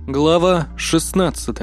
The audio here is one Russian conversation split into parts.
Глава 16.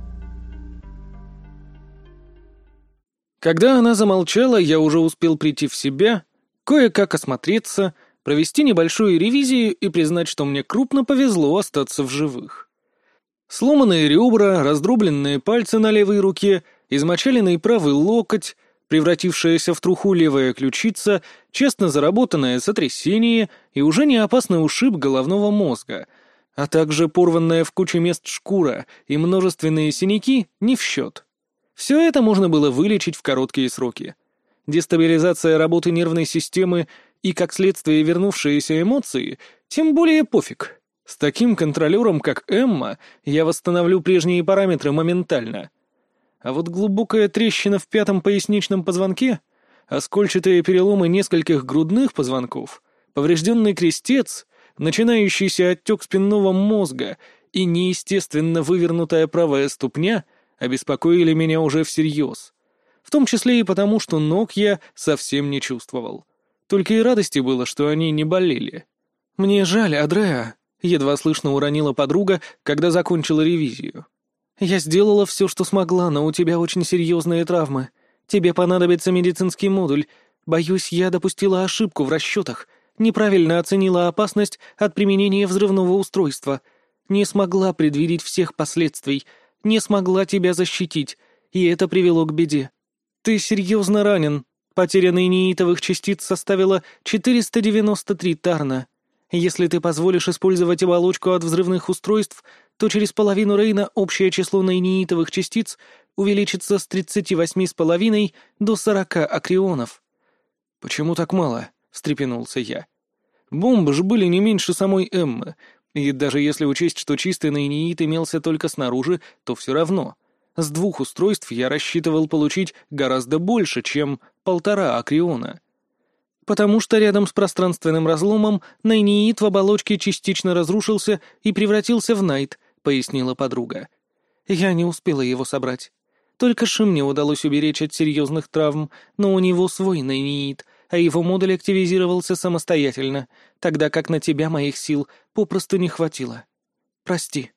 Когда она замолчала, я уже успел прийти в себя, кое-как осмотреться, провести небольшую ревизию и признать, что мне крупно повезло остаться в живых. Сломанные ребра, раздробленные пальцы на левой руке, измочаленный правый локоть, превратившаяся в труху левая ключица, честно заработанное сотрясение и уже не опасный ушиб головного мозга, а также порванная в куче мест шкура и множественные синяки не в счет. Все это можно было вылечить в короткие сроки. Дестабилизация работы нервной системы и, как следствие, вернувшиеся эмоции, тем более пофиг. С таким контролером, как Эмма, я восстановлю прежние параметры моментально. А вот глубокая трещина в пятом поясничном позвонке, оскольчатые переломы нескольких грудных позвонков, поврежденный крестец, начинающийся отек спинного мозга и неестественно вывернутая правая ступня обеспокоили меня уже всерьез. В том числе и потому, что ног я совсем не чувствовал. Только и радости было, что они не болели. «Мне жаль, Адреа», — едва слышно уронила подруга, когда закончила ревизию. «Я сделала все, что смогла, но у тебя очень серьезные травмы. Тебе понадобится медицинский модуль. Боюсь, я допустила ошибку в расчетах. Неправильно оценила опасность от применения взрывного устройства. Не смогла предвидеть всех последствий. Не смогла тебя защитить. И это привело к беде. Ты серьезно ранен. Потеря нейнитовых частиц составила 493 тарна. Если ты позволишь использовать оболочку от взрывных устройств, то через половину Рейна общее число нейнитовых частиц увеличится с 38,5 до 40 акрионов». «Почему так мало?» — встрепенулся я. «Бомбы же были не меньше самой Эммы, и даже если учесть, что чистый нейнит имелся только снаружи, то все равно. С 2 устройств я рассчитывал получить гораздо больше, чем 1,5 акриона. Потому что рядом с пространственным разломом нейнит в оболочке частично разрушился и превратился в найт», — пояснила подруга. «Я не успела его собрать. Только Шимне удалось уберечь от серьезных травм, но у него свой нейнит, а его модуль активизировался самостоятельно, тогда как на тебя моих сил попросту не хватило. Прости».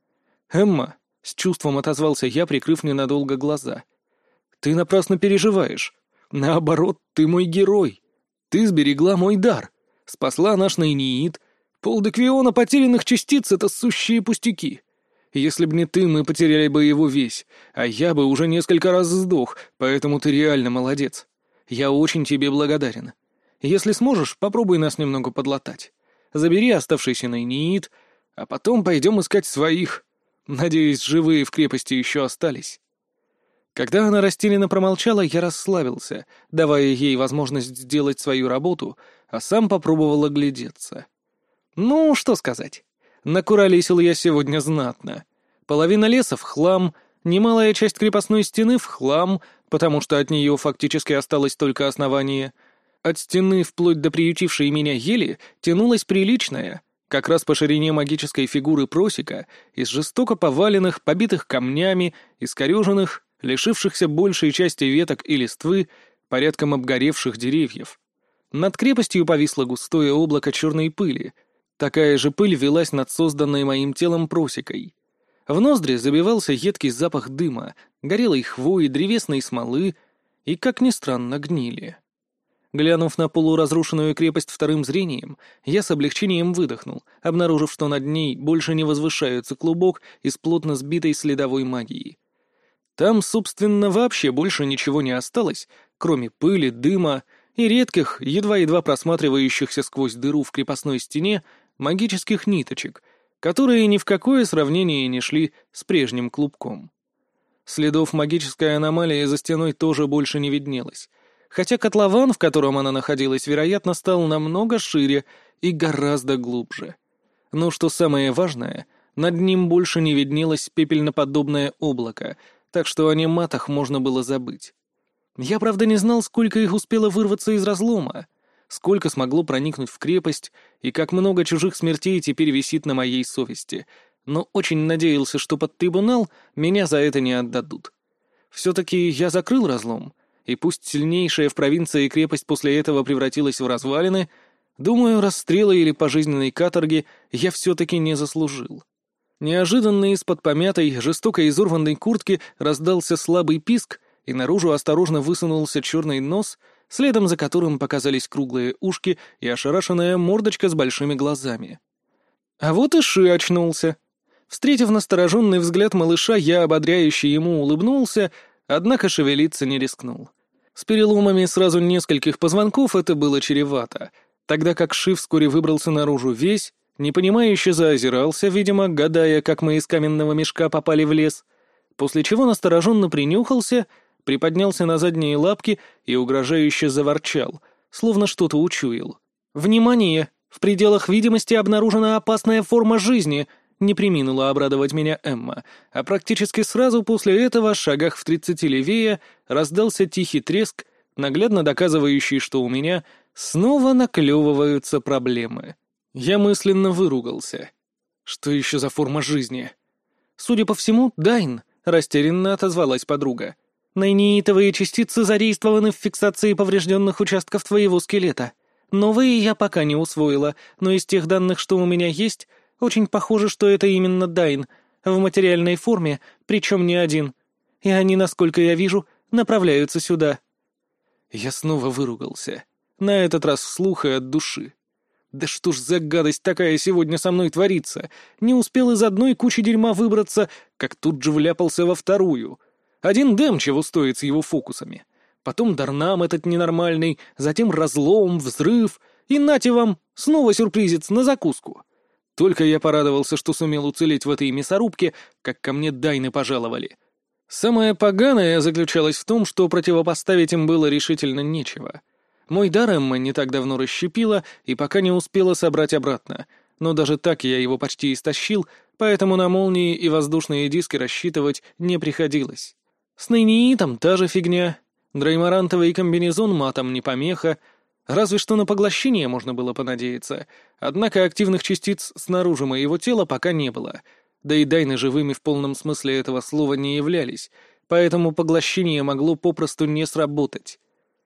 «Эмма», — с чувством отозвался я, прикрыв ненадолго глаза, — «ты напрасно переживаешь. Наоборот, ты мой герой. Ты сберегла мой дар, спасла наш нейнит. Полдеквиона потерянных частиц — это сущие пустяки. Если б не ты, мы потеряли бы его весь, а я бы уже несколько раз сдох, поэтому ты реально молодец. Я очень тебе благодарен. Если сможешь, попробуй нас немного подлатать. Забери оставшийся нейнит, а потом пойдем искать своих. Надеюсь, живые в крепости еще остались». Когда она растерянно промолчала, я расслабился, давая ей возможность сделать свою работу, а сам попробовал оглядеться. Ну, что сказать. Накуролесил я сегодня знатно. Половина леса в хлам, немалая часть крепостной стены в хлам, потому что от нее фактически осталось только основание. От стены вплоть до приютившей меня ели тянулась приличная, как раз по ширине магической фигуры просека, из жестоко поваленных, побитых камнями, искореженных, лишившихся большей части веток и листвы, порядком обгоревших деревьев. Над крепостью повисло густое облако черной пыли. Такая же пыль велась над созданной моим телом просекой. В ноздри забивался едкий запах дыма, горелой хвои, древесной смолы и, как ни странно, гнили. Глянув на полуразрушенную крепость вторым зрением, я с облегчением выдохнул, обнаружив, что над ней больше не возвышается клубок из плотно сбитой следовой магии. Там, собственно, вообще больше ничего не осталось, кроме пыли, дыма и редких, едва-едва просматривающихся сквозь дыру в крепостной стене, магических ниточек, которые ни в какое сравнение не шли с прежним клубком. Следов магической аномалии за стеной тоже больше не виднелось, хотя котлован, в котором она находилась, вероятно, стал намного шире и гораздо глубже. Но что самое важное, над ним больше не виднелось пепельноподобное облако, так что о нематах можно было забыть. Я, правда, не знал, сколько их успело вырваться из разлома, сколько смогло проникнуть в крепость и как много чужих смертей теперь висит на моей совести, но очень надеялся, что под трибунал меня за это не отдадут. Все-таки я закрыл разлом, и пусть сильнейшая в провинции крепость после этого превратилась в развалины, думаю, расстрела или пожизненной каторги я все-таки не заслужил. Неожиданно из-под помятой, жестоко изорванной куртки раздался слабый писк, и наружу осторожно высунулся черный нос, следом за которым показались круглые ушки и ошарашенная мордочка с большими глазами. А вот и Ши очнулся. Встретив настороженный взгляд малыша, я ободряюще ему улыбнулся, однако шевелиться не рискнул. С переломами сразу нескольких позвонков это было чревато, тогда как Ши вскоре выбрался наружу весь, непонимающе заозирался, видимо, гадая, как мы из каменного мешка попали в лес, после чего настороженно принюхался, приподнялся на задние лапки и угрожающе заворчал, словно что-то учуял. «Внимание! В пределах видимости обнаружена опасная форма жизни!» Не преминула обрадовать меня Эмма, а практически сразу после этого, шагах в 30 левее, раздался тихий треск, наглядно доказывающий, что у меня снова наклевываются проблемы. Я мысленно выругался. Что еще за форма жизни? Судя по всему, Дайн, растерянно отозвалась подруга. Найнеитовые частицы задействованы в фиксации поврежденных участков твоего скелета. Новые я пока не усвоила, но из тех данных, что у меня есть, очень похоже, что это именно Дайн, в материальной форме, причем не один. И они, насколько я вижу, направляются сюда. Я снова выругался. На этот раз вслух и от души. Да что ж за гадость такая сегодня со мной творится? Не успел из одной кучи дерьма выбраться, как тут же вляпался во вторую. Один Дэм чего стоит с его фокусами. Потом Дарнам этот ненормальный, затем разлом, взрыв. И нате вам, снова сюрпризец на закуску. Только я порадовался, что сумел уцелеть в этой мясорубке, как ко мне Дайны пожаловали. Самое поганое заключалось в том, что противопоставить им было решительно нечего. Мой дар Эмма не так давно расщепила и пока не успела собрать обратно, но даже так я его почти истощил, поэтому на молнии и воздушные диски рассчитывать не приходилось. С нейниитом та же фигня. Дреймарантовый комбинезон матом не помеха, разве что на поглощение можно было понадеяться, однако активных частиц снаружи моего тела пока не было, да и Дайны живыми в полном смысле этого слова не являлись, поэтому поглощение могло попросту не сработать.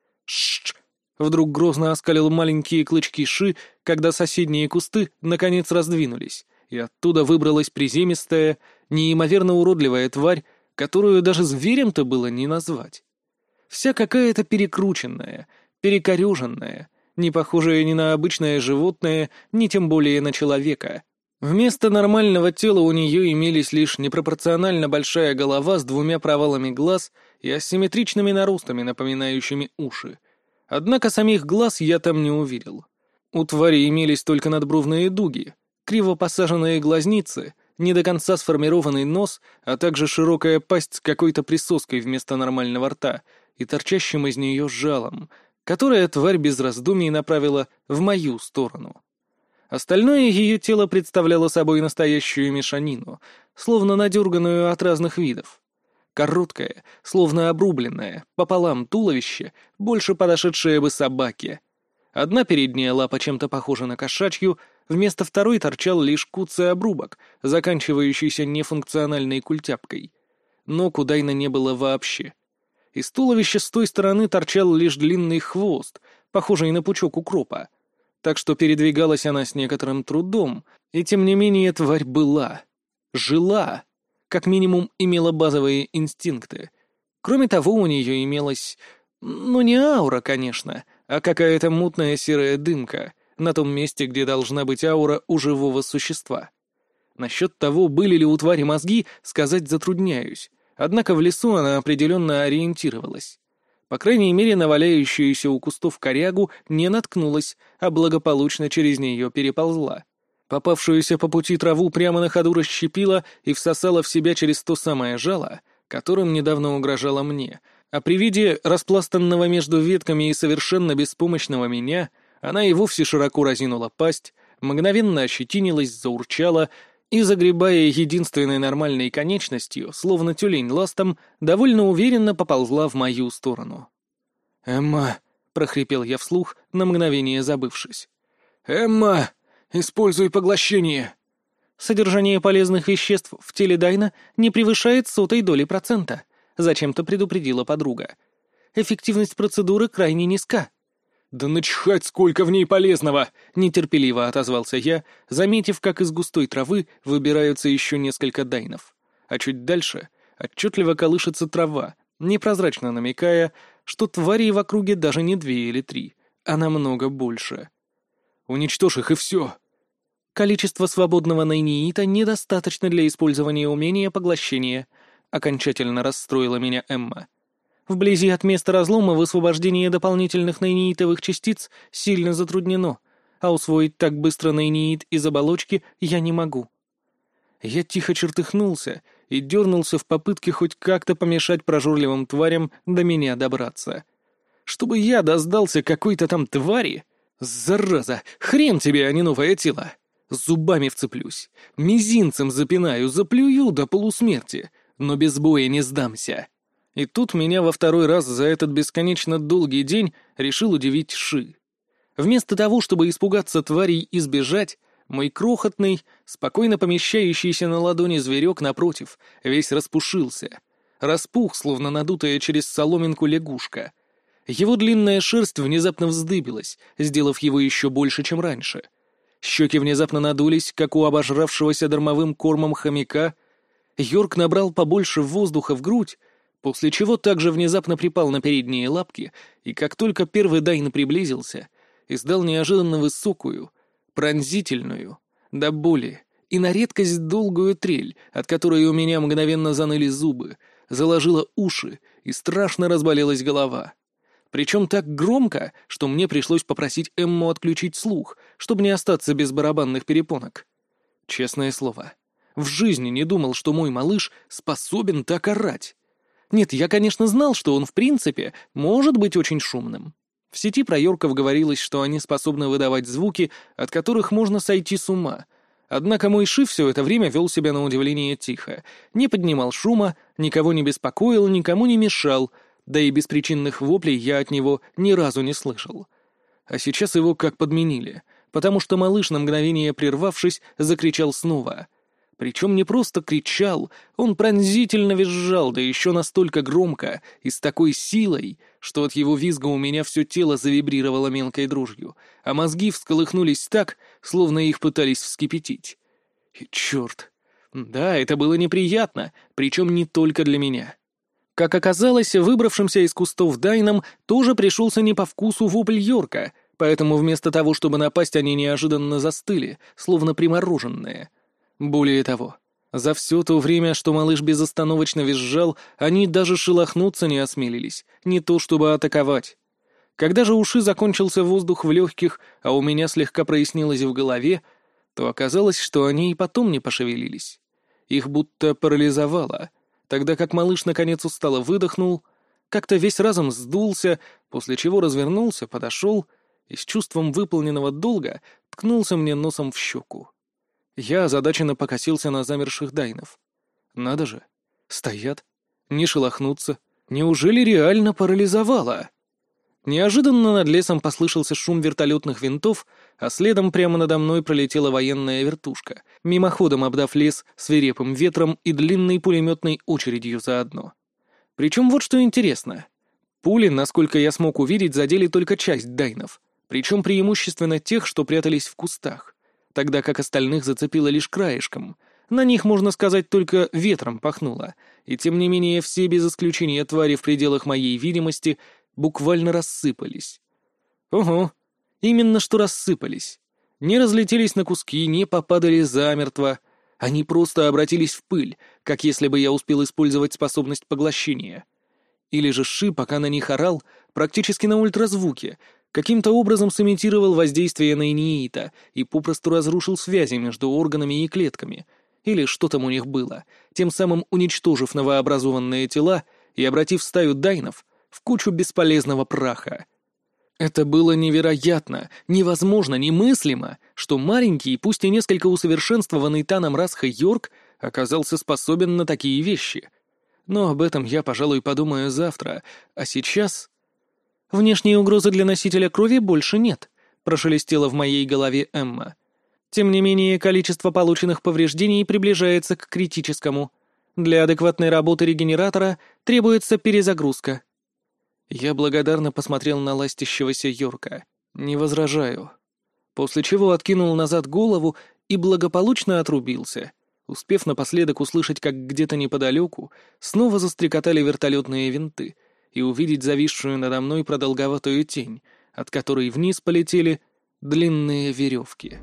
Шш! Вдруг грозно оскалил маленькие клычки Ши, когда соседние кусты наконец раздвинулись, и оттуда выбралась приземистая, неимоверно уродливая тварь, которую даже зверем-то было не назвать. Вся какая-то перекрученная, перекореженная, не похожая ни на обычное животное, ни тем более на человека. Вместо нормального тела у нее имелись лишь непропорционально большая голова с двумя провалами глаз и асимметричными наростами, напоминающими уши. Однако самих глаз я там не увидел. У твари имелись только надбровные дуги, криво посаженные глазницы, не до конца сформированный нос, а также широкая пасть с какой-то присоской вместо нормального рта и торчащим из нее жалом, которое тварь без раздумий направила в мою сторону. Остальное ее тело представляло собой настоящую мешанину, словно надерганную от разных видов. Короткое, словно обрубленное, пополам туловище, больше подошедшее бы собаке. Одна передняя лапа чем-то похожа на кошачью, вместо второй торчал лишь куцый обрубок, заканчивающийся нефункциональной культяпкой. Ног у Дайна не было вообще. Из туловища с той стороны торчал лишь длинный хвост, похожий на пучок укропа. Так что передвигалась она с некоторым трудом, и тем не менее тварь была. Жила. Как минимум имела базовые инстинкты. Кроме того, у нее имелась... Ну, не аура, конечно, а какая-то мутная серая дымка на том месте, где должна быть аура у живого существа. Насчет того, были ли у твари мозги, сказать затрудняюсь. Однако в лесу она определенно ориентировалась. По крайней мере, на валяющуюся у кустов корягу не наткнулась, а благополучно через нее переползла. Попавшуюся по пути траву прямо на ходу расщепила и всосала в себя через то самое жало, которым недавно угрожала мне, а при виде распластанного между ветками и совершенно беспомощного меня, она и вовсе широко разинула пасть, мгновенно ощетинилась, заурчала и, загребая единственной нормальной конечностью, словно тюлень ластом, довольно уверенно поползла в мою сторону. «Эмма!» — прохрипел я вслух, на мгновение забывшись. «Эмма! Используй поглощение!» «Содержание полезных веществ в теле Дайна не превышает 0,01%, — зачем-то предупредила подруга. «Эффективность процедуры крайне низка». «Да начхать, сколько в ней полезного!» — нетерпеливо отозвался я, заметив, как из густой травы выбираются еще несколько дайнов. А чуть дальше отчетливо колышется трава, непрозрачно намекая, что тварей в округе даже не 2 или 3, а намного больше. «Уничтожь их, и все!» Количество свободного нейниита недостаточно для использования умения поглощения. Окончательно расстроила меня Эмма. Вблизи от места разлома высвобождение дополнительных нейниитовых частиц сильно затруднено, а усвоить так быстро нейниит из оболочки я не могу. Я тихо чертыхнулся и дернулся в попытке хоть как-то помешать прожорливым тварям до меня добраться. Чтобы я сдался какой-то там твари? Зараза, хрен тебе, а не новое тело! Зубами вцеплюсь, мизинцем запинаю, заплюю до полусмерти, но без боя не сдамся. И тут меня во второй раз за этот бесконечно долгий день решил удивить Ши. Вместо того, чтобы испугаться тварей и сбежать, мой крохотный, спокойно помещающийся на ладони зверек, напротив, весь распушился. Распух, словно надутая через соломинку лягушка. Его длинная шерсть внезапно вздыбилась, сделав его еще больше, чем раньше. Щеки внезапно надулись, как у обожравшегося дармовым кормом хомяка. Йорк набрал побольше воздуха в грудь, после чего также внезапно припал на передние лапки, и как только первый дайн приблизился, издал неожиданно высокую, пронзительную, до боли и на редкость долгую трель, от которой у меня мгновенно заныли зубы, заложило уши и страшно разболелась голова. Причем так громко, что мне пришлось попросить Эмму отключить слух, чтобы не остаться без барабанных перепонок. Честное слово, в жизни не думал, что мой малыш способен так орать. Нет, я, конечно, знал, что он в принципе может быть очень шумным. В сети про йорков говорилось, что они способны выдавать звуки, от которых можно сойти с ума. Однако мой Ши все это время вел себя на удивление тихо, не поднимал шума, никого не беспокоил, никому не мешал, да и беспричинных воплей я от него ни разу не слышал. А сейчас его как подменили, потому что малыш, на мгновение прервавшись, закричал снова. Причем не просто кричал, он пронзительно визжал, да еще настолько громко и с такой силой, что от его визга у меня все тело завибрировало мелкой дрожью, а мозги всколыхнулись так, словно их пытались вскипятить. И черт! Да, это было неприятно, причем не только для меня. Как оказалось, выбравшимся из кустов дайнам тоже пришелся не по вкусу вопль Йорка, поэтому вместо того, чтобы напасть, они неожиданно застыли, словно примороженные. Более того, за все то время, что малыш безостановочно визжал, они даже шелохнуться не осмелились, не то чтобы атаковать. Когда же у Ши закончился воздух в легких, а у меня слегка прояснилось в голове, то оказалось, что они и потом не пошевелились. Их будто парализовало, тогда как малыш наконец устало выдохнул, как-то весь разом сдулся, после чего развернулся, подошел и с чувством выполненного долга ткнулся мне носом в щеку. Я озадаченно покосился на замерших дайнов. Надо же, стоят, не шелохнутся. Неужели реально парализовало? Неожиданно над лесом послышался шум вертолетных винтов, а следом прямо надо мной пролетела военная вертушка, мимоходом обдав лес свирепым ветром и длинной пулеметной очередью заодно. Причем вот что интересно. Пули, насколько я смог увидеть, задели только часть дайнов, причем преимущественно тех, что прятались в кустах, тогда как остальных зацепило лишь краешком. На них, можно сказать, только ветром пахнуло, и тем не менее все без исключения твари в пределах моей видимости буквально рассыпались. Ого, именно что рассыпались. Не разлетелись на куски, не попадали замертво. Они просто обратились в пыль, как если бы я успел использовать способность поглощения. Или же Ши, пока на них орал, практически на ультразвуке, каким-то образом сымитировал воздействие на инеита и попросту разрушил связи между органами и клетками, или что там у них было, тем самым уничтожив новообразованные тела и обратив стаю дайнов в кучу бесполезного праха. Это было невероятно, невозможно, немыслимо, что маленький, пусть и несколько усовершенствованный Таном Расха Йорк оказался способен на такие вещи. Но об этом я, пожалуй, подумаю завтра, а сейчас... «Внешней угрозы для носителя крови больше нет», — прошелестела в моей голове Эмма. «Тем не менее, количество полученных повреждений приближается к критическому. Для адекватной работы регенератора требуется перезагрузка». Я благодарно посмотрел на ластящегося Йорка. Не возражаю. После чего откинул назад голову и благополучно отрубился, успев напоследок услышать, как где-то неподалеку снова застрекотали вертолетные винты и увидеть зависшую надо мной продолговатую тень, от которой вниз полетели длинные веревки.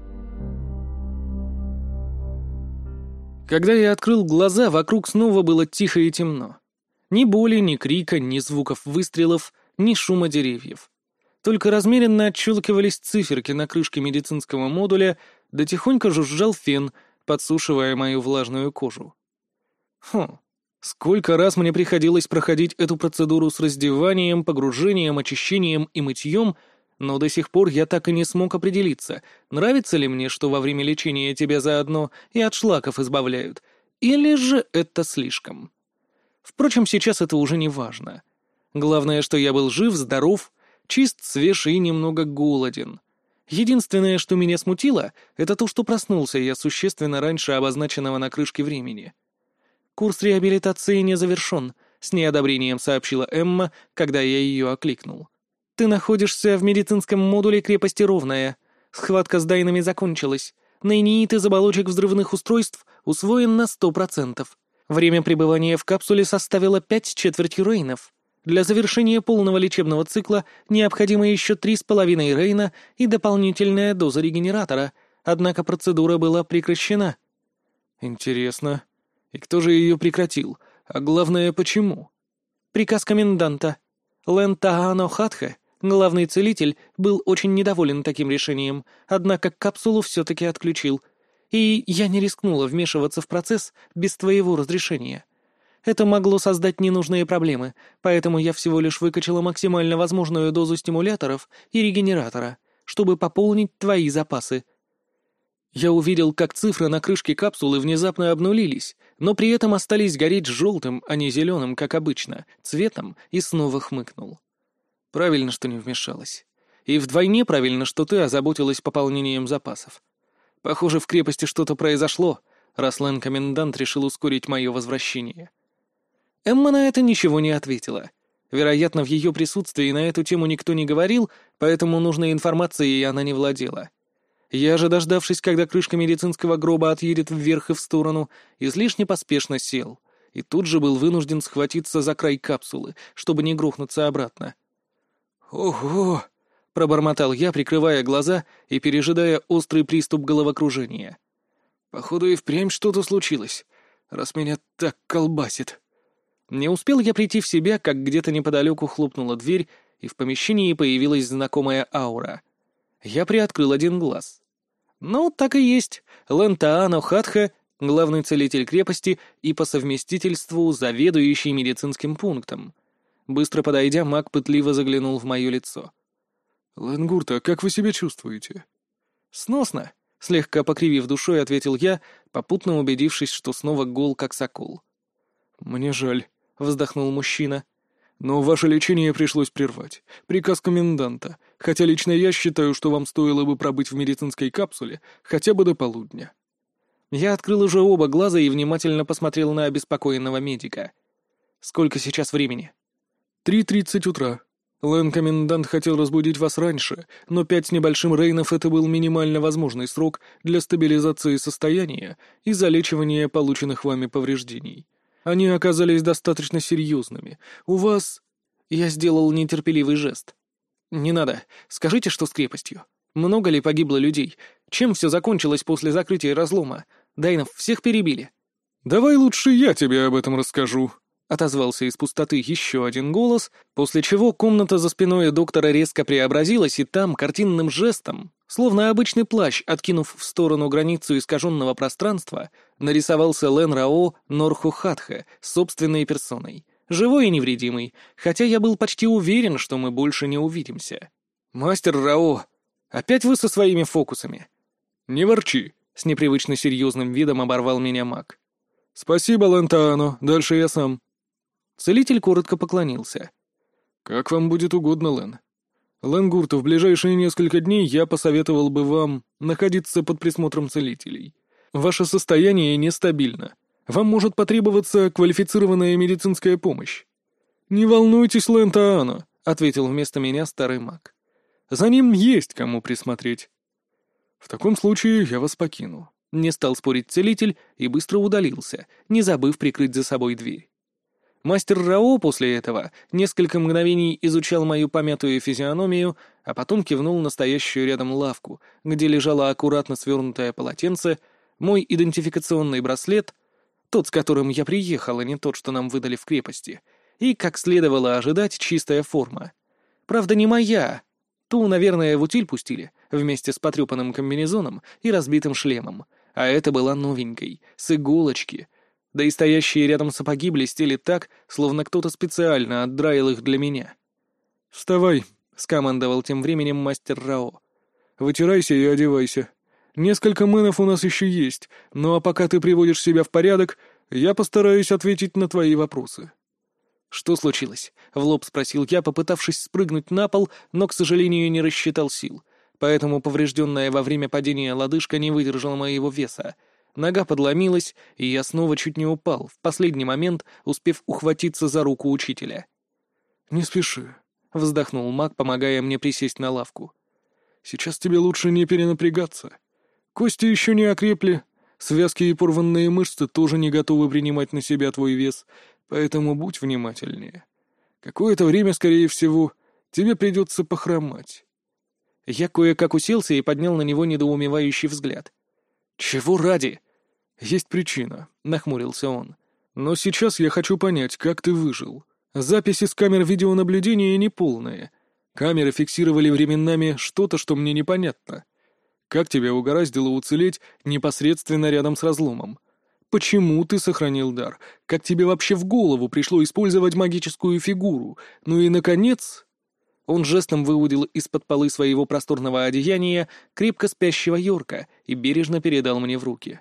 Когда я открыл глаза, вокруг снова было тихо и темно. Ни боли, ни крика, ни звуков выстрелов, ни шума деревьев. Только размеренно отщелкивались циферки на крышке медицинского модуля, да тихонько жужжал фен, подсушивая мою влажную кожу. Сколько раз мне приходилось проходить эту процедуру с раздеванием, погружением, очищением и мытьем, но до сих пор я так и не смог определиться, нравится ли мне, что во время лечения тебя заодно и от шлаков избавляют, или же это слишком. Впрочем, сейчас это уже не важно. Главное, что я был жив, здоров, чист, свеж и немного голоден. Единственное, что меня смутило, это то, что проснулся я существенно раньше обозначенного на крышке времени. «Курс реабилитации не завершен», — с неодобрением сообщила Эмма, когда я ее окликнул. «Ты находишься в медицинском модуле крепости Ровная. Схватка с дайнами закончилась. Нейнит из оболочек взрывных устройств усвоен на 100%. Время пребывания в капсуле составило 5/4 рейнов. Для завершения полного лечебного цикла необходимо еще 3,5 рейна и дополнительная доза регенератора, однако процедура была прекращена». «Интересно. И кто же ее прекратил? А главное, почему?» «Приказ коменданта. Лэн Тааано Хатхе, главный целитель, был очень недоволен таким решением, однако капсулу все-таки отключил. И я не рискнула вмешиваться в процесс без твоего разрешения. Это могло создать ненужные проблемы, поэтому я всего лишь выкачала максимально возможную дозу стимуляторов и регенератора, чтобы пополнить твои запасы». Я увидел, как цифры на крышке капсулы внезапно обнулились, но при этом остались гореть желтым, а не зеленым, как обычно, цветом, и снова хмыкнул. «Правильно, что не вмешалась. И вдвойне правильно, что ты озаботилась пополнением запасов. Похоже, в крепости что-то произошло, раз Лэн-комендант решил ускорить мое возвращение». Эмма на это ничего не ответила. Вероятно, в ее присутствии на эту тему никто не говорил, поэтому нужной информацией она не владела. Я же, дождавшись, когда крышка медицинского гроба отъедет вверх и в сторону, излишне поспешно сел, и тут же был вынужден схватиться за край капсулы, чтобы не грохнуться обратно. «Ого!» — пробормотал я, прикрывая глаза и пережидая острый приступ головокружения. «Походу и впрямь что-то случилось, раз меня так колбасит». Не успел я прийти в себя, как где-то неподалеку хлопнула дверь, и в помещении появилась знакомая аура. Я приоткрыл один глаз. Ну, так и есть. Лэн Тааано Хатхе, главный целитель крепости и по совместительству заведующий медицинским пунктом. Быстро подойдя, маг пытливо заглянул в мое лицо. «Лэн Гурта, как вы себя чувствуете?» «Сносно», — слегка покривив душой, ответил я, попутно убедившись, что снова гол, как сокол. «Мне жаль», — вздохнул мужчина. «Но ваше лечение пришлось прервать. Приказ коменданта, хотя лично я считаю, что вам стоило бы пробыть в медицинской капсуле хотя бы до полудня». Я открыл уже оба глаза и внимательно посмотрел на обеспокоенного медика. «Сколько сейчас времени?» 3:30 утра. Лэн-комендант хотел разбудить вас раньше, но 5 с небольшим рейнов — это был минимально возможный срок для стабилизации состояния и залечивания полученных вами повреждений. Они оказались достаточно серьезными. У вас...» Я сделал нетерпеливый жест. «Не надо. Скажите, что с крепостью. Много ли погибло людей? Чем все закончилось после закрытия разлома? Дайнов всех перебили?» «Давай лучше я тебе об этом расскажу», — отозвался из пустоты еще один голос, после чего комната за спиной доктора резко преобразилась, и там, картинным жестом, словно обычный плащ, откинув в сторону границу искаженного пространства, нарисовался Лэн Рао Норху Хатхе собственной персоной, живой и невредимый, хотя я был почти уверен, что мы больше не увидимся. «Мастер Рао, опять вы со своими фокусами?» «Не ворчи», — с непривычно серьезным видом оборвал меня маг. «Спасибо, Лэн Тааано, дальше я сам». Целитель коротко поклонился. «Как вам будет угодно, Лэн. Лэн Гурта, в ближайшие несколько дней я посоветовал бы вам находиться под присмотром целителей. Ваше состояние нестабильно. Вам может потребоваться квалифицированная медицинская помощь». «Не волнуйтесь, Лэн Тааано, — ответил вместо меня старый маг. «За ним есть кому присмотреть». «В таком случае я вас покину». Не стал спорить целитель и быстро удалился, не забыв прикрыть за собой дверь. Мастер Рао после этого несколько мгновений изучал мою помятую физиономию, а потом кивнул на стоящую рядом лавку, где лежало аккуратно свернутое полотенце, мой идентификационный браслет, тот, с которым я приехал, а не тот, что нам выдали в крепости, и, как следовало ожидать, чистая форма. Правда, не моя. Ту, наверное, в утиль пустили, вместе с потрепанным комбинезоном и разбитым шлемом, а это была новенькой, с иголочки. Да и стоящие рядом сапоги блестели так, словно кто-то специально отдраил их для меня. «Вставай», — скомандовал тем временем мастер Рао. «Вытирайся и одевайся. Несколько мэнов у нас еще есть, ну а пока ты приводишь себя в порядок, я постараюсь ответить на твои вопросы». «Что случилось?» — в лоб спросил я, попытавшись спрыгнуть на пол, но, к сожалению, не рассчитал сил, поэтому поврежденная во время падения лодыжка не выдержала моего веса. Нога подломилась, и я снова чуть не упал, в последний момент успев ухватиться за руку учителя. «Не спеши», — вздохнул маг, помогая мне присесть на лавку. «Сейчас тебе лучше не перенапрягаться. Кости еще не окрепли, связки и порванные мышцы тоже не готовы принимать на себя твой вес, поэтому будь внимательнее. Какое-то время, скорее всего, тебе придется похромать». Я кое-как уселся и поднял на него недоумевающий взгляд. «Чего ради?» «Есть причина», — нахмурился он. «Но сейчас я хочу понять, как ты выжил. Записи с камер видеонаблюдения неполные. Камеры фиксировали временами что-то, что мне непонятно. Как тебя угораздило уцелеть непосредственно рядом с разломом? Почему ты сохранил дар? Как тебе вообще в голову пришло использовать магическую фигуру? Ну и, наконец...» Он жестом выудил из-под полы своего просторного одеяния крепко спящего Йорка и бережно передал мне в руки.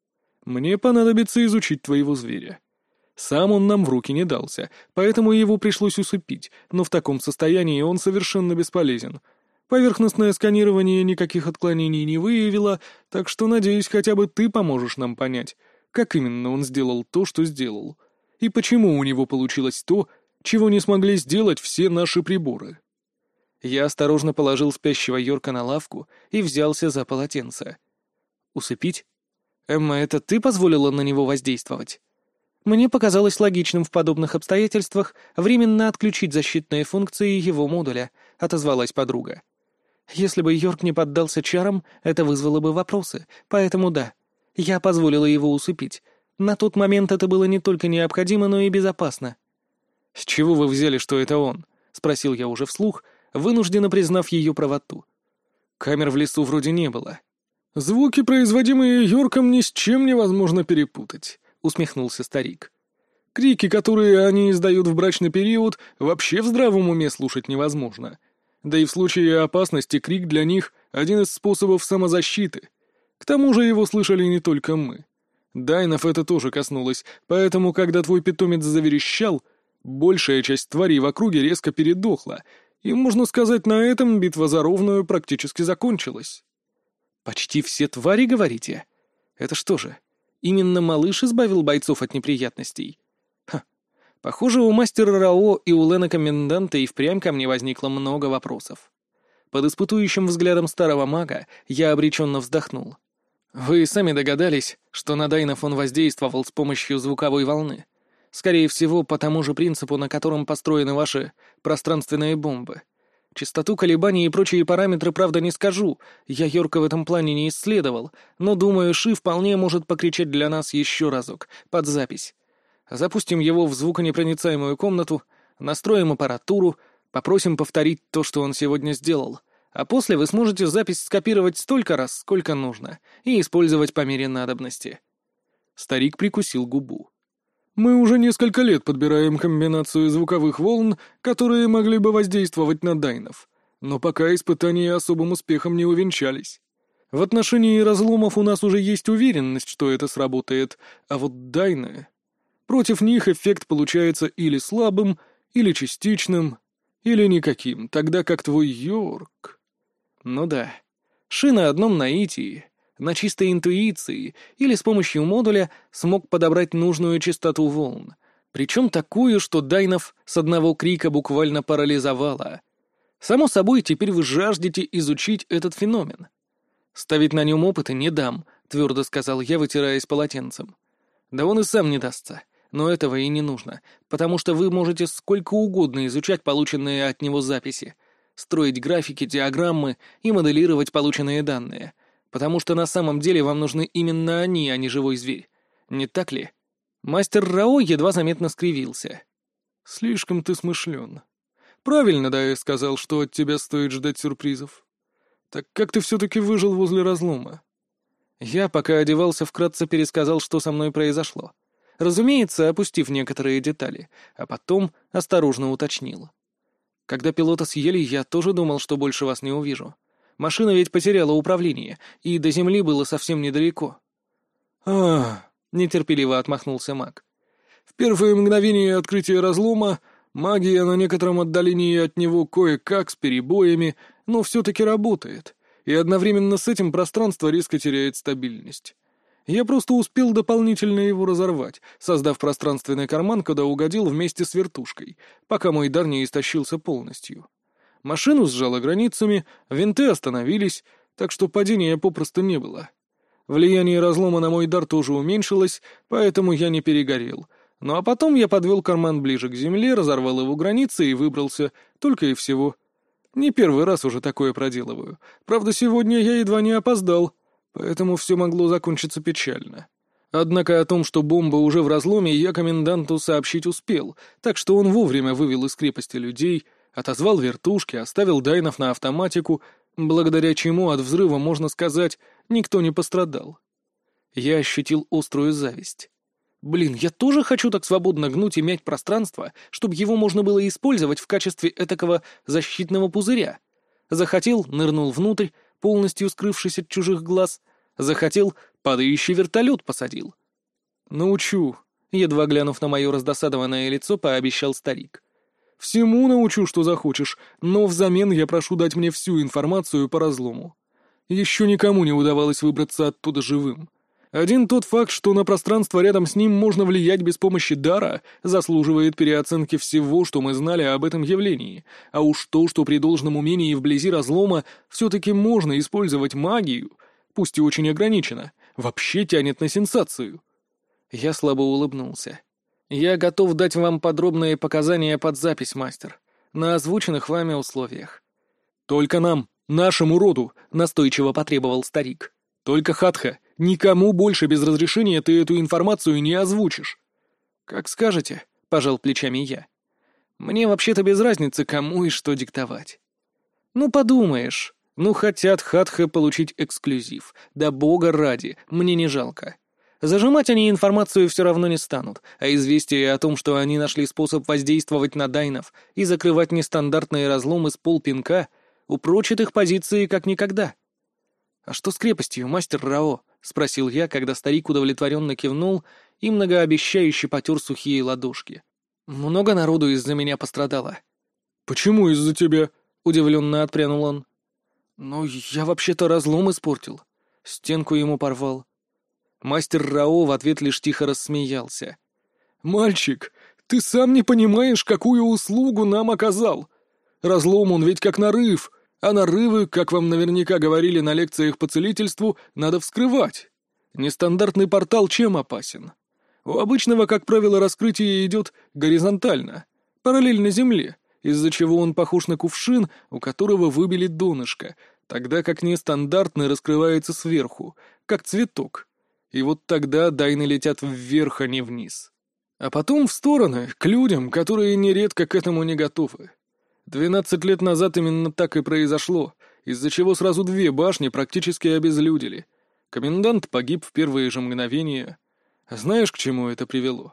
«Мне понадобится изучить твоего зверя. Сам он нам в руки не дался, поэтому его пришлось усыпить, но в таком состоянии он совершенно бесполезен. Поверхностное сканирование никаких отклонений не выявило, так что, надеюсь, хотя бы ты поможешь нам понять, как именно он сделал то, что сделал, и почему у него получилось то, чего не смогли сделать все наши приборы». Я осторожно положил спящего Йорка на лавку и взялся за полотенце. «Усыпить? Эмма, это ты позволила на него воздействовать?» Мне показалось логичным в подобных обстоятельствах временно отключить защитные функции его модуля, отозвалась подруга. Если бы Йорк не поддался чарам, это вызвало бы вопросы, поэтому да, я позволила его усыпить. На тот момент это было не только необходимо, но и безопасно. «С чего вы взяли, что это он?» — спросил я уже вслух, вынужденно признав ее правоту. Камер в лесу вроде не было. «Звуки, производимые Йорком, ни с чем невозможно перепутать», — усмехнулся старик. «Крики, которые они издают в брачный период, вообще в здравом уме слушать невозможно. Да и в случае опасности крик для них — один из способов самозащиты. К тому же его слышали не только мы. Дайнов это тоже коснулось, поэтому, когда твой питомец заверещал, большая часть тварей в округе резко передохла, и, можно сказать, на этом битва за ровную практически закончилась». «Почти все твари, говорите? Это что же, именно малыш избавил бойцов от неприятностей?» Ха. Похоже, у мастера Рао и у Лена-коменданта и впрямь ко мне возникло много вопросов. Под испытующим взглядом старого мага я обреченно вздохнул. «Вы сами догадались, что на Дайнов он воздействовал с помощью звуковой волны. Скорее всего, по тому же принципу, на котором построены ваши пространственные бомбы. Частоту колебаний и прочие параметры, правда, не скажу, я Йорка в этом плане не исследовал, но, думаю, Ши вполне может покричать для нас еще разок, под запись. Запустим его в звуконепроницаемую комнату, настроим аппаратуру, попросим повторить то, что он сегодня сделал, а после вы сможете запись скопировать столько раз, сколько нужно, и использовать по мере надобности». Старик прикусил губу. «Мы уже несколько лет подбираем комбинацию звуковых волн, которые могли бы воздействовать на Дайнов, но пока испытания особым успехом не увенчались. В отношении разломов у нас уже есть уверенность, что это сработает, а вот Дайны... Против них эффект получается или слабым, или частичным, или никаким, тогда как твой Йорк...» «Ну да, Ши на одном наитии, на чистой интуиции или с помощью модуля смог подобрать нужную частоту волн, Причем такую, что дайнов с одного крика буквально парализовало. Само собой, теперь вы жаждете изучить этот феномен. «Ставить на нем опыты не дам», — твердо сказал я, вытираясь полотенцем. «Да он и сам не дастся, но этого и не нужно, потому что вы можете сколько угодно изучать полученные от него записи, строить графики, диаграммы и моделировать полученные данные, потому что на самом деле вам нужны именно они, а не живой зверь. Не так ли?» Мастер Рао едва заметно скривился. «Слишком ты смышлен. Правильно, да, я сказал, что от тебя стоит ждать сюрпризов. Так как ты все-таки выжил возле разлома?» Я, пока одевался, вкратце пересказал, что со мной произошло. Разумеется, опустив некоторые детали, а потом осторожно уточнил. Когда пилота съели, я тоже думал, что больше вас не увижу. Машина ведь потеряла управление, и до земли было совсем недалеко. Нетерпеливо отмахнулся маг. «В первые мгновения открытия разлома магия на некотором отдалении от него кое-как с перебоями, но все-таки работает, и одновременно с этим пространство резко теряет стабильность. Я просто успел дополнительно его разорвать, создав пространственный карман, куда угодил вместе с вертушкой, пока мой дар не истощился полностью. Машину сжало границами, винты остановились, так что падения попросту не было. Влияние разлома на мой дар тоже уменьшилось, поэтому я не перегорел. Ну а потом я подвел карман ближе к земле, разорвал его границы и выбрался, только и всего. Не первый раз уже такое проделываю. Правда, сегодня я едва не опоздал, поэтому все могло закончиться печально. Однако о том, что бомба уже в разломе, я коменданту сообщить успел, так что он вовремя вывел из крепости людей, отозвал вертушки, оставил дайнов на автоматику, благодаря чему от взрыва, можно сказать, никто не пострадал. Я ощутил острую зависть. Блин, я тоже хочу так свободно гнуть и мять пространство, чтобы его можно было использовать в качестве этакого защитного пузыря. Захотел — нырнул внутрь, полностью скрывшись от чужих глаз. Захотел — падающий вертолет посадил. «Научу», — едва глянув на мое раздосадованное лицо, пообещал старик. «Всему научу, что захочешь, но взамен я прошу дать мне всю информацию по разлому. Еще никому не удавалось выбраться оттуда живым. Один тот факт, что на пространство рядом с ним можно влиять без помощи дара, заслуживает переоценки всего, что мы знали об этом явлении. А уж то, что при должном умении вблизи разлома все-таки можно использовать магию, пусть и очень ограниченно, вообще тянет на сенсацию». Я слабо улыбнулся. «Я готов дать вам подробные показания под запись, мастер, на озвученных вами условиях». «Только нам, нашему роду», — настойчиво потребовал старик. «Только Хатха, никому больше без разрешения ты эту информацию не озвучишь». «Как скажете», — пожал плечами я. «Мне вообще-то без разницы, кому и что диктовать». «Ну, подумаешь, хотят Хатха получить эксклюзив. Да бога ради, мне не жалко. Зажимать они информацию все равно не станут, а известие о том, что они нашли способ воздействовать на дайнов и закрывать нестандартные разломы с полпинка, упрочит их позиции как никогда». «А что с крепостью, мастер Рао?» — спросил я, когда старик удовлетворенно кивнул и многообещающе потер сухие ладошки. «Много народу из-за меня пострадало». «Почему из-за тебя?» — удивленно отпрянул он. «Ну, я вообще-то разлом испортил. Стенку ему порвал». Мастер Рао в ответ лишь тихо рассмеялся. «Мальчик, ты сам не понимаешь, какую услугу нам оказал. Разлом он ведь как нарыв, а нарывы, как вам наверняка говорили на лекциях по целительству, надо вскрывать. Нестандартный портал чем опасен? У обычного, как правило, раскрытие идет горизонтально, параллельно земле, из-за чего он похож на кувшин, у которого выбили донышко, тогда как нестандартный раскрывается сверху, как цветок. И вот тогда дайны летят вверх, а не вниз. А потом в стороны, к людям, которые нередко к этому не готовы. 12 лет назад именно так и произошло, из-за чего сразу 2 башни практически обезлюдили. Комендант погиб в первые же мгновения. Знаешь, к чему это привело?»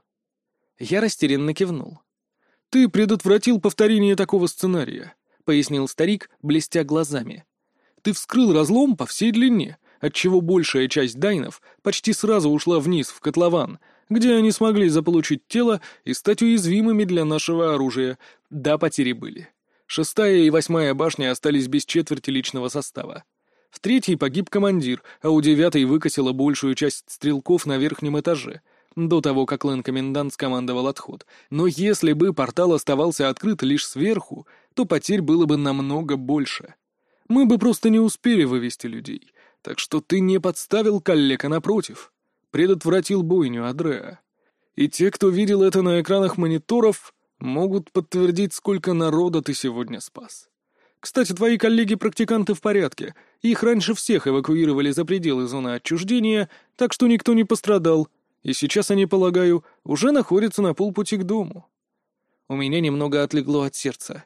Я растерянно кивнул. «Ты предотвратил повторение такого сценария», — пояснил старик, блестя глазами. «Ты вскрыл разлом по всей длине, отчего большая часть дайнов почти сразу ушла вниз, в котлован, где они смогли заполучить тело и стать уязвимыми для нашего оружия. Да, потери были. 6-я и 8-я башни остались без четверти личного состава. В 3-й погиб командир, а у 9-й выкосила большую часть стрелков на верхнем этаже. до того, как Лэн-комендант скомандовал отход. Но если бы портал оставался открыт лишь сверху, то потерь было бы намного больше. Мы бы просто не успели вывести людей. Так что ты не подставил коллег, а напротив, предотвратил бойню Адреа. И те, кто видел это на экранах мониторов, могут подтвердить, сколько народа ты сегодня спас. Кстати, твои коллеги-практиканты в порядке. Их раньше всех эвакуировали за пределы зоны отчуждения, так что никто не пострадал. И сейчас они, полагаю, уже находятся на полпути к дому. У меня немного отлегло от сердца.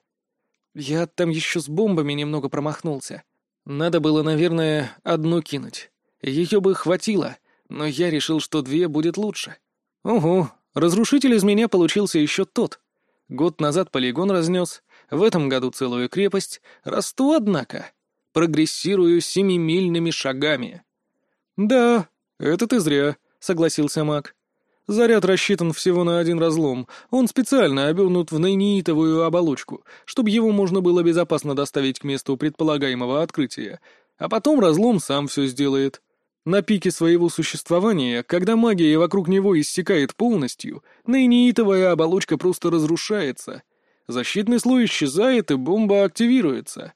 Я там еще с бомбами немного промахнулся. Надо было, наверное, одну кинуть. Ее бы хватило, но я решил, что две будет лучше. Ого, разрушитель из меня получился еще тот. Год назад полигон разнес, в этом году целую крепость. Расту, однако. Прогрессирую 7-мильными шагами. «Да, это ты зря», — согласился маг. «Заряд рассчитан всего на один разлом. Он специально обернут в нейнитовую оболочку, чтобы его можно было безопасно доставить к месту предполагаемого открытия. А потом разлом сам все сделает. На пике своего существования, когда магия вокруг него иссякает полностью, нейнитовая оболочка просто разрушается. Защитный слой исчезает, и бомба активируется».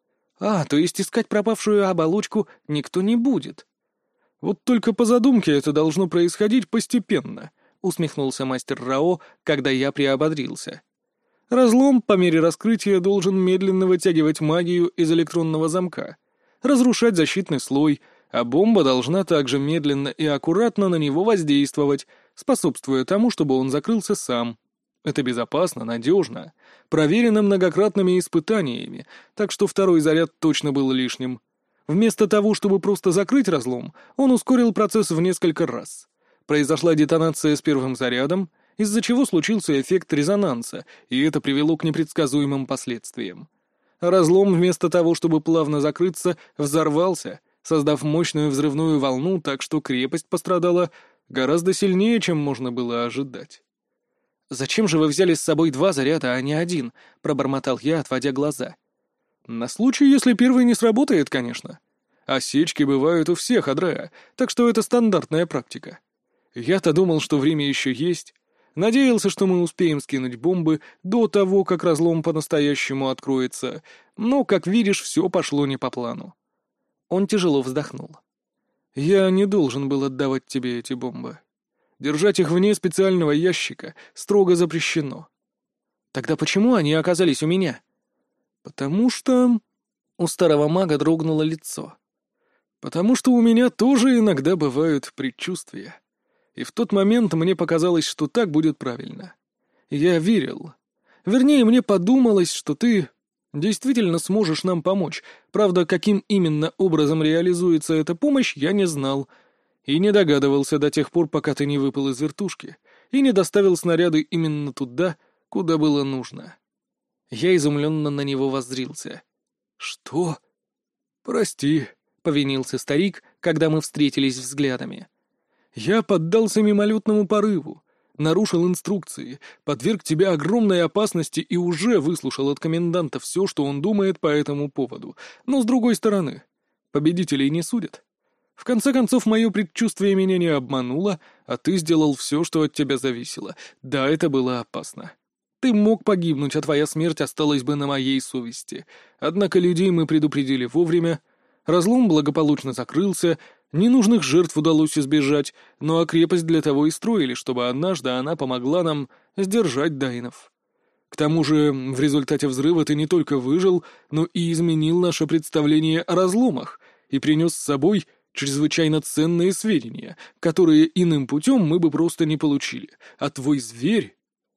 То есть искать пропавшую оболочку никто не будет. «Вот только по задумке это должно происходить постепенно», — усмехнулся мастер Рао, когда я приободрился. «Разлом по мере раскрытия должен медленно вытягивать магию из электронного замка, разрушать защитный слой, а бомба должна также медленно и аккуратно на него воздействовать, способствуя тому, чтобы он закрылся сам. Это безопасно, надежно, проверено многократными испытаниями, так что второй заряд точно был лишним. Вместо того, чтобы просто закрыть разлом, он ускорил процесс в несколько раз. Произошла детонация с первым зарядом, из-за чего случился эффект резонанса, и это привело к непредсказуемым последствиям. Разлом, вместо того, чтобы плавно закрыться, взорвался, создав мощную взрывную волну, так что крепость пострадала гораздо сильнее, чем можно было ожидать. «Зачем же вы взяли с собой 2 заряда, а не 1?» — пробормотал я, отводя глаза. «На случай, если первый не сработает, конечно. Осечки бывают у всех, Адреа, так что это стандартная практика. Я-то думал, что время еще есть. Надеялся, что мы успеем скинуть бомбы до того, как разлом по-настоящему откроется, но, как видишь, все пошло не по плану». Он тяжело вздохнул. «Я не должен был отдавать тебе эти бомбы. Держать их вне специального ящика строго запрещено». «Тогда почему они оказались у меня?» «Потому что...» У старого мага дрогнуло лицо. «Потому что у меня тоже иногда бывают предчувствия. И в тот момент мне показалось, что так будет правильно. Я верил. Вернее, мне подумалось, что ты действительно сможешь нам помочь. Правда, каким именно образом реализуется эта помощь, я не знал. И не догадывался до тех пор, пока ты не выпал из вертушки и не доставил снаряды именно туда, куда было нужно». Я изумленно на него воззрился. «Что?» «Прости», — повинился старик, когда мы встретились взглядами. «Я поддался мимолетному порыву, нарушил инструкции, подверг тебя огромной опасности и уже выслушал от коменданта все, что он думает по этому поводу. Но с другой стороны, победителей не судят. В конце концов, мое предчувствие меня не обмануло, а ты сделал все, что от тебя зависело. Да, это было опасно. Ты мог погибнуть, а твоя смерть осталась бы на моей совести. Однако людей мы предупредили вовремя. Разлом благополучно закрылся, ненужных жертв удалось избежать, ну а крепость для того и строили, чтобы однажды она помогла нам сдержать дайнов. К тому же, в результате взрыва ты не только выжил, но и изменил наше представление о разломах и принес с собой чрезвычайно ценные сведения, которые иным путем мы бы просто не получили. А твой зверь...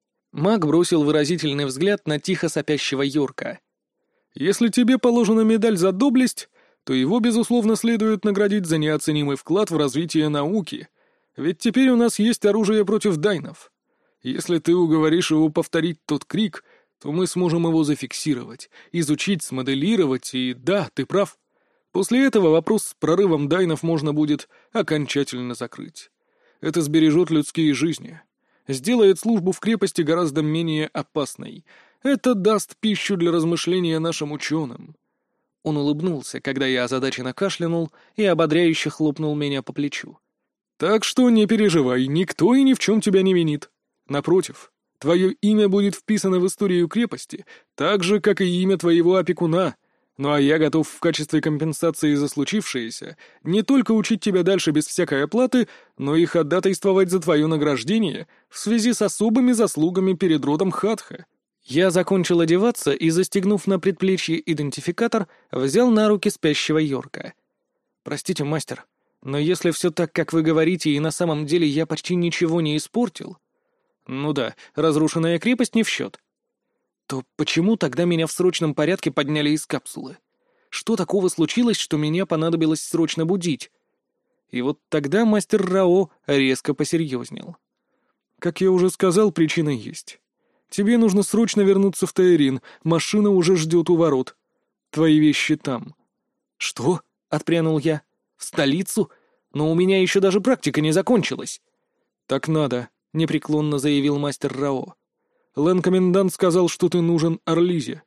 Маг бросил выразительный взгляд на тихо сопящего Йорка. «Если тебе положена медаль за доблесть, то его, безусловно, следует наградить за неоценимый вклад в развитие науки, ведь теперь у нас есть оружие против дайнов. Если ты уговоришь его повторить тот крик, то мы сможем его зафиксировать, изучить, смоделировать, и да, ты прав. После этого вопрос с прорывом дайнов можно будет окончательно закрыть. Это сбережет людские жизни. Сделает службу в крепости гораздо менее опасной. Это даст пищу для размышления нашим ученым». Он улыбнулся, когда я озадаченно кашлянул и ободряюще хлопнул меня по плечу. Так что не переживай, никто и ни в чем тебя не винит. Напротив, твое имя будет вписано в историю крепости, так же, как и имя твоего опекуна. Ну а я готов в качестве компенсации за случившееся не только учить тебя дальше без всякой оплаты, но и ходатайствовать за твое награждение в связи с особыми заслугами перед родом Хатха». Я закончил одеваться и, застегнув на предплечье идентификатор, взял на руки спящего Йорка. «Простите, мастер, но если все так, как вы говорите, и на самом деле я почти ничего не испортил...» «Ну да, разрушенная крепость не в счет». «То почему тогда меня в срочном порядке подняли из капсулы? Что такого случилось, что меня понадобилось срочно будить?» И вот тогда мастер Рао резко посерьезнел. «Как я уже сказал, причина есть. Тебе нужно срочно вернуться в Таирин, машина уже ждет у ворот. Твои вещи там». «Что?» — отпрянул я. «В столицу? Но у меня еще даже практика не закончилась». «Так надо», — непреклонно заявил мастер Рао. «Лэн-комендант сказал, что ты нужен Арлизе».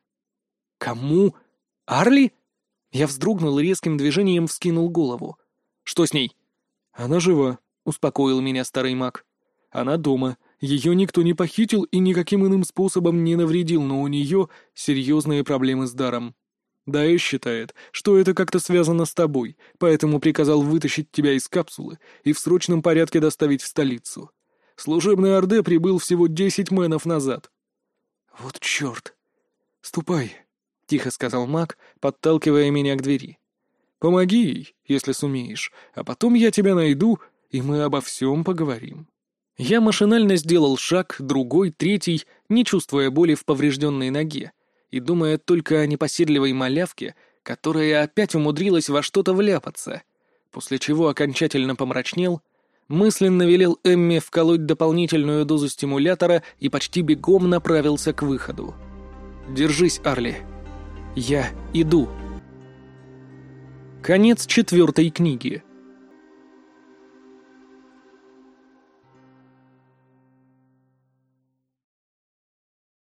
«Кому? Арли?» Я вздрогнул и резким движением вскинул голову. «Что с ней?» «Она жива», — успокоил меня старый маг. «Она дома. Ее никто не похитил и никаким иным способом не навредил, но у нее серьезные проблемы с даром. Даэш считает, что это как-то связано с тобой, поэтому приказал вытащить тебя из капсулы и в срочном порядке доставить в столицу. Служебный Орде прибыл всего 10 мэнов назад». «Вот черт!» «Ступай», — тихо сказал маг, подталкивая меня к двери. «Помоги ей, если сумеешь, а потом я тебя найду, и мы обо всем поговорим». Я машинально сделал шаг, другой, третий, не чувствуя боли в поврежденной ноге, и думая только о непоседливой малявке, которая опять умудрилась во что-то вляпаться, после чего окончательно помрачнел, мысленно велел Эмме вколоть дополнительную дозу стимулятора и почти бегом направился к выходу. «Держись, Арли. Я иду». Конец 4 книги.